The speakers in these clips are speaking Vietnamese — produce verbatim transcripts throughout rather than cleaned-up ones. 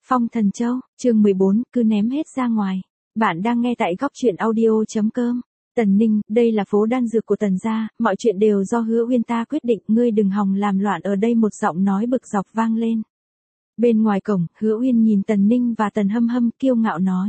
Phong Thần Châu, chương mười bốn, cứ ném hết ra ngoài. Bạn đang nghe tại góc truyện audio.com. Tần Ninh, đây là phố đan dược của Tần gia, mọi chuyện đều do Hứa Uyên ta quyết định, ngươi đừng hòng làm loạn ở đây, một giọng nói bực dọc vang lên. Bên ngoài cổng, Hứa Uyên nhìn Tần Ninh và Tần Hâm Hâm kiêu ngạo nói.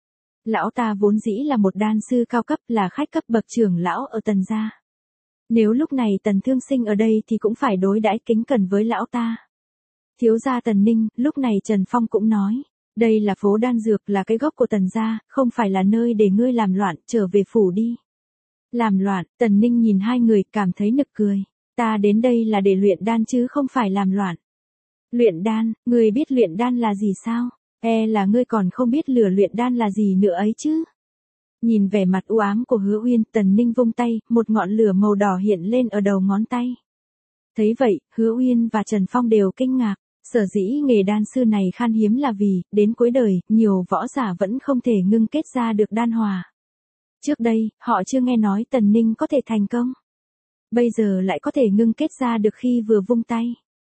Lão ta vốn dĩ là một đan sư cao cấp, là khách cấp bậc trưởng lão ở Tần gia. Nếu lúc này Tần Thương Sinh ở đây thì cũng phải đối đãi kính cẩn với lão ta. Thiếu gia Tần Ninh, lúc này Trần Phong cũng nói, đây là phố đan dược, là cái gốc của Tần gia, không phải là nơi để ngươi làm loạn, trở về phủ đi. Làm loạn? Tần Ninh nhìn hai người, cảm thấy nực cười. Ta đến đây là để luyện đan chứ không phải làm loạn. Luyện đan? Ngươi biết luyện đan là gì sao? E là ngươi còn không biết lửa luyện đan là gì nữa ấy chứ. Nhìn vẻ mặt u ám của Hứa Uyên, Tần Ninh vung tay, một ngọn lửa màu đỏ hiện lên ở đầu ngón tay. Thấy vậy, Hứa Uyên và Trần Phong đều kinh ngạc. Sở dĩ nghề đan sư này khan hiếm là vì, đến cuối đời, nhiều võ giả vẫn không thể ngưng kết ra được đan hòa. Trước đây, họ chưa nghe nói Tần Ninh có thể thành công. Bây giờ lại có thể ngưng kết ra được khi vừa vung tay.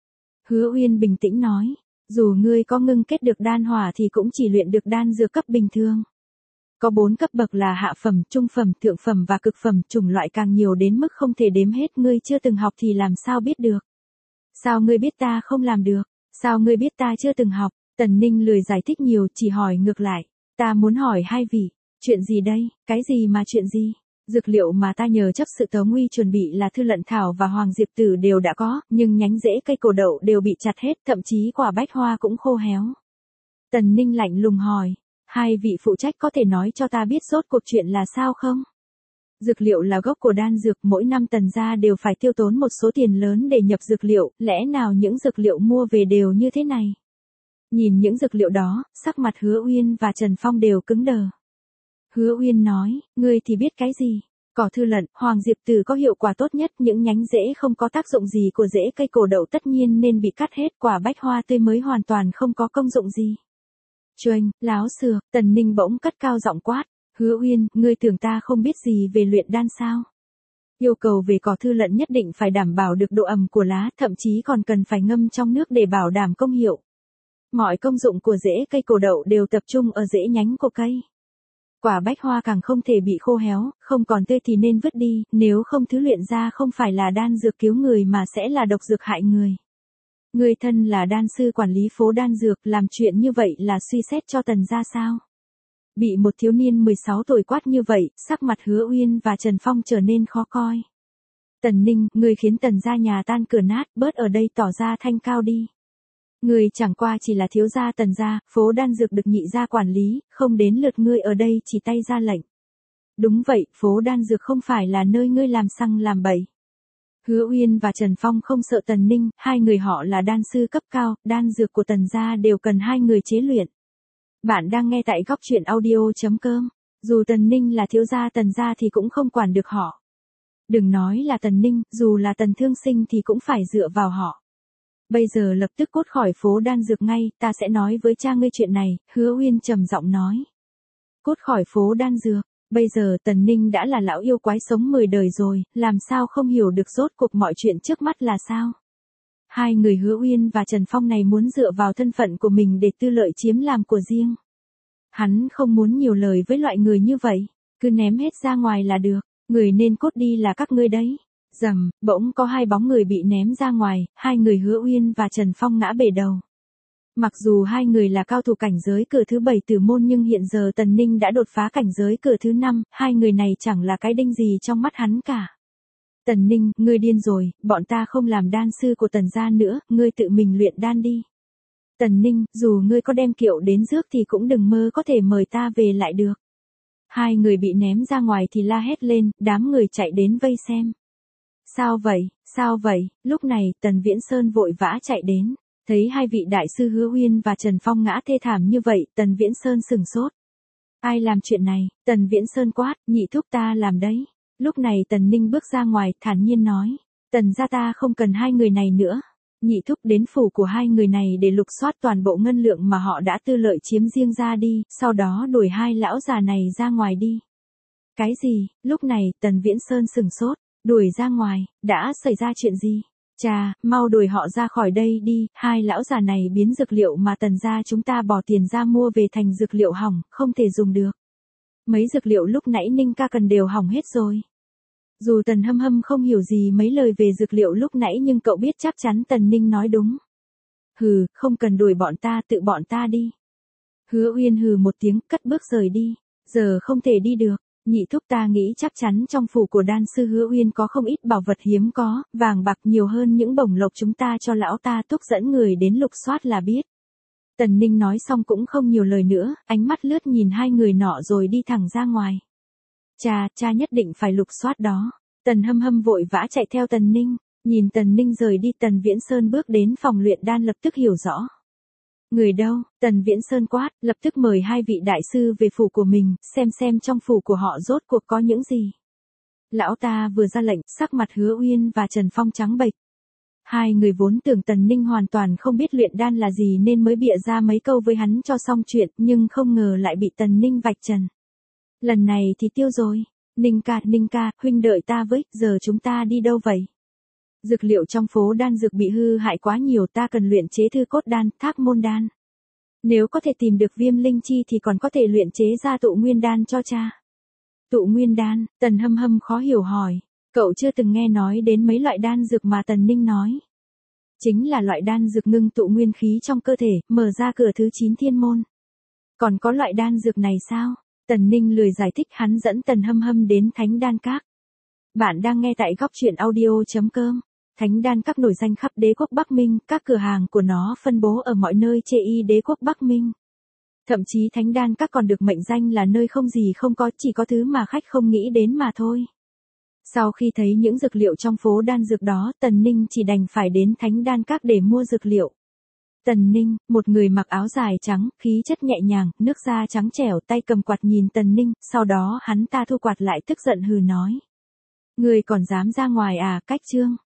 Hứa Uyên bình tĩnh nói, dù ngươi có ngưng kết được đan hòa thì cũng chỉ luyện được đan dược cấp bình thường. Có bốn cấp bậc là hạ phẩm, trung phẩm, thượng phẩm và cực phẩm, chủng loại càng nhiều đến mức không thể đếm hết, ngươi chưa từng học thì làm sao biết được. Sao ngươi biết ta không làm được? Sao ngươi biết ta chưa từng học? Tần Ninh lười giải thích nhiều, chỉ hỏi ngược lại. Ta muốn hỏi hai vị, chuyện gì đây? Cái gì mà chuyện gì? Dược liệu mà ta nhờ chấp sự Tống Uy chuẩn bị là Thư Lận Thảo và Hoàng Diệp Tử đều đã có, nhưng nhánh rễ cây cổ đậu đều bị chặt hết, thậm chí quả bách hoa cũng khô héo. Tần Ninh lạnh lùng hỏi, hai vị phụ trách có thể nói cho ta biết rốt cuộc chuyện là sao không? Dược liệu là gốc của đan dược, mỗi năm Tần gia đều phải tiêu tốn một số tiền lớn để nhập dược liệu, lẽ nào những dược liệu mua về đều như thế này? Nhìn những dược liệu đó, sắc mặt Hứa Uyên và Trần Phong đều cứng đờ. Hứa Uyên nói, ngươi thì biết cái gì? Cỏ Thư Lận, Hoàng Diệp Tử có hiệu quả tốt nhất, những nhánh rễ không có tác dụng gì của rễ cây cổ đậu tất nhiên nên bị cắt hết, quả bách hoa tươi mới hoàn toàn không có công dụng gì. Chuênh, láo xược, Tần Ninh bỗng cất cao giọng quát. Hứa Uyên, ngươi tưởng ta không biết gì về luyện đan sao? Yêu cầu về cỏ Thư Lận nhất định phải đảm bảo được độ ẩm của lá, thậm chí còn cần phải ngâm trong nước để bảo đảm công hiệu. Mọi công dụng của rễ cây cổ đậu đều tập trung ở rễ nhánh của cây. Quả bách hoa càng không thể bị khô héo, không còn tươi thì nên vứt đi, nếu không thứ luyện ra không phải là đan dược cứu người mà sẽ là độc dược hại người. Ngươi thân là đan sư quản lý phố đan dược, làm chuyện như vậy là suy xét cho Tần gia sao? Bị một thiếu niên mười sáu tuổi quát như vậy, sắc mặt Hứa Uyên và Trần Phong trở nên khó coi. Tần Ninh, ngươi khiến Tần gia nhà tan cửa nát, bớt ở đây tỏ ra thanh cao đi. Ngươi chẳng qua chỉ là thiếu gia Tần gia, phố đan dược được nhị gia quản lý, không đến lượt ngươi ở đây chỉ tay ra lệnh. Đúng vậy, phố đan dược không phải là nơi ngươi làm xăng làm bậy. Hứa Uyên và Trần Phong không sợ Tần Ninh, hai người họ là đan sư cấp cao, đan dược của Tần gia đều cần hai người chế luyện. Bạn đang nghe tại góc truyện audio.com. Dù Tần Ninh là thiếu gia Tần gia thì cũng không quản được họ. Đừng nói là Tần Ninh, dù là Tần Thương Sinh thì cũng phải dựa vào họ. Bây giờ lập tức cút khỏi phố đan dược ngay, ta sẽ nói với cha ngươi chuyện này, Hứa Uyên trầm giọng nói. Cút khỏi phố đan dược, bây giờ Tần Ninh đã là lão yêu quái sống mười đời rồi, làm sao không hiểu được rốt cuộc mọi chuyện trước mắt là sao? Hai người Hứa Uyên và Trần Phong này muốn dựa vào thân phận của mình để tư lợi chiếm làm của riêng. Hắn không muốn nhiều lời với loại người như vậy, cứ ném hết ra ngoài là được, người nên cút đi là các ngươi đấy. Rầm, bỗng có hai bóng người bị ném ra ngoài, hai người Hứa Uyên và Trần Phong ngã bể đầu. Mặc dù hai người là cao thủ cảnh giới cửa thứ bảy tử môn nhưng hiện giờ Tần Ninh đã đột phá cảnh giới cửa thứ năm, hai người này chẳng là cái đinh gì trong mắt hắn cả. Tần Ninh, ngươi điên rồi, bọn ta không làm đan sư của Tần gia nữa, ngươi tự mình luyện đan đi. Tần Ninh, dù ngươi có đem kiệu đến rước thì cũng đừng mơ có thể mời ta về lại được. Hai người bị ném ra ngoài thì la hét lên, đám người chạy đến vây xem. Sao vậy, sao vậy, lúc này Tần Viễn Sơn vội vã chạy đến, thấy hai vị đại sư Hứa Uyên và Trần Phong ngã thê thảm như vậy, Tần Viễn Sơn sừng sốt. Ai làm chuyện này? Tần Viễn Sơn quát, nhị thúc ta làm đấy. Lúc này Tần Ninh bước ra ngoài, thản nhiên nói, Tần gia ta không cần hai người này nữa. Nhị thúc đến phủ của hai người này để lục soát toàn bộ ngân lượng mà họ đã tư lợi chiếm riêng ra đi, sau đó đuổi hai lão già này ra ngoài đi. Cái gì? Lúc này Tần Viễn Sơn sừng sốt, đuổi ra ngoài, đã xảy ra chuyện gì? Chà, mau đuổi họ ra khỏi đây đi, hai lão già này biến dược liệu mà tần gia chúng ta bỏ tiền ra mua về thành dược liệu hỏng, không thể dùng được. Mấy dược liệu lúc nãy Ninh ca cần đều hỏng hết rồi. Dù Tần Hâm Hâm không hiểu gì mấy lời về dược liệu lúc nãy nhưng cậu biết chắc chắn Tần Ninh nói đúng. Hừ, không cần đuổi bọn ta, tự bọn ta đi. Hứa Uyên hừ một tiếng, cất bước rời đi. Giờ không thể đi được. Nhị thúc ta nghĩ chắc chắn trong phủ của đan sư Hứa Uyên có không ít bảo vật hiếm có, vàng bạc nhiều hơn những bổng lộc chúng ta cho lão ta thúc dẫn người đến lục soát là biết. Tần Ninh nói xong cũng không nhiều lời nữa, ánh mắt lướt nhìn hai người nọ rồi đi thẳng ra ngoài. Cha, cha nhất định phải lục soát đó. Tần Hâm Hâm vội vã chạy theo Tần Ninh, nhìn Tần Ninh rời đi Tần Viễn Sơn bước đến phòng luyện đan lập tức hiểu rõ. Người đâu? Tần Viễn Sơn quát, lập tức mời hai vị đại sư về phủ của mình, xem xem trong phủ của họ rốt cuộc có những gì. Lão ta vừa ra lệnh, sắc mặt Hứa Uyên và Trần Phong trắng bệch. Hai người vốn tưởng Tần Ninh hoàn toàn không biết luyện đan là gì nên mới bịa ra mấy câu với hắn cho xong chuyện, nhưng không ngờ lại bị Tần Ninh vạch trần. Lần này thì tiêu rồi. Ninh ca, Ninh ca, huynh đợi ta với, giờ chúng ta đi đâu vậy? Dược liệu trong phố đan dược bị hư hại quá nhiều, ta cần luyện chế thư cốt đan, thác môn đan. Nếu có thể tìm được viêm linh chi thì còn có thể luyện chế ra tụ nguyên đan cho cha. Tụ nguyên đan, Tần Hâm Hâm khó hiểu hỏi. Cậu chưa từng nghe nói đến mấy loại đan dược mà Tần Ninh nói. Chính là loại đan dược ngưng tụ nguyên khí trong cơ thể, mở ra cửa thứ chín thiên môn. Còn có loại đan dược này sao? Tần Ninh lười giải thích, hắn dẫn Tần Hâm Hâm đến Thánh Đan Các. Bạn đang nghe tại góc truyện audio chấm com. Thánh Đan Các nổi danh khắp đế quốc Bắc Minh, các cửa hàng của nó phân bố ở mọi nơi trên y đế quốc Bắc Minh. Thậm chí Thánh Đan Các còn được mệnh danh là nơi không gì không có, chỉ có thứ mà khách không nghĩ đến mà thôi. Sau khi thấy những dược liệu trong phố đan dược đó, Tần Ninh chỉ đành phải đến Thánh Đan Các để mua dược liệu. Tần Ninh, một người mặc áo dài trắng, khí chất nhẹ nhàng, nước da trắng trẻo, tay cầm quạt nhìn Tần Ninh, sau đó hắn ta thu quạt lại tức giận hừ nói. Người còn dám ra ngoài à, cách trương.